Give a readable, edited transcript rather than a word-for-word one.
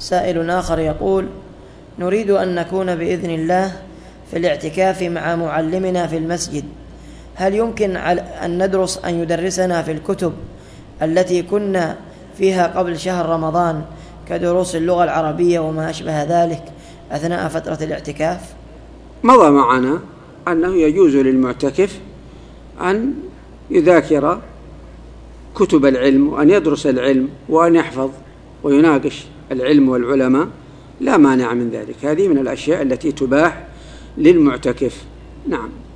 سائل آخر يقول: نريد أن نكون بإذن الله في الاعتكاف مع معلمنا في المسجد، هل يمكن أن ندرس أن يدرسنا في الكتب التي كنا فيها قبل شهر رمضان كدروس اللغة العربية وما أشبه ذلك أثناء فترة الاعتكاف؟ مضى معنا أنه يجوز للمعتكف أن يذاكر كتب العلم وأن يدرس العلم وأن يحفظ ويناقش العلم والعلماء، لا مانع من ذلك. هذه من الأشياء التي تباح للمعتكف. نعم.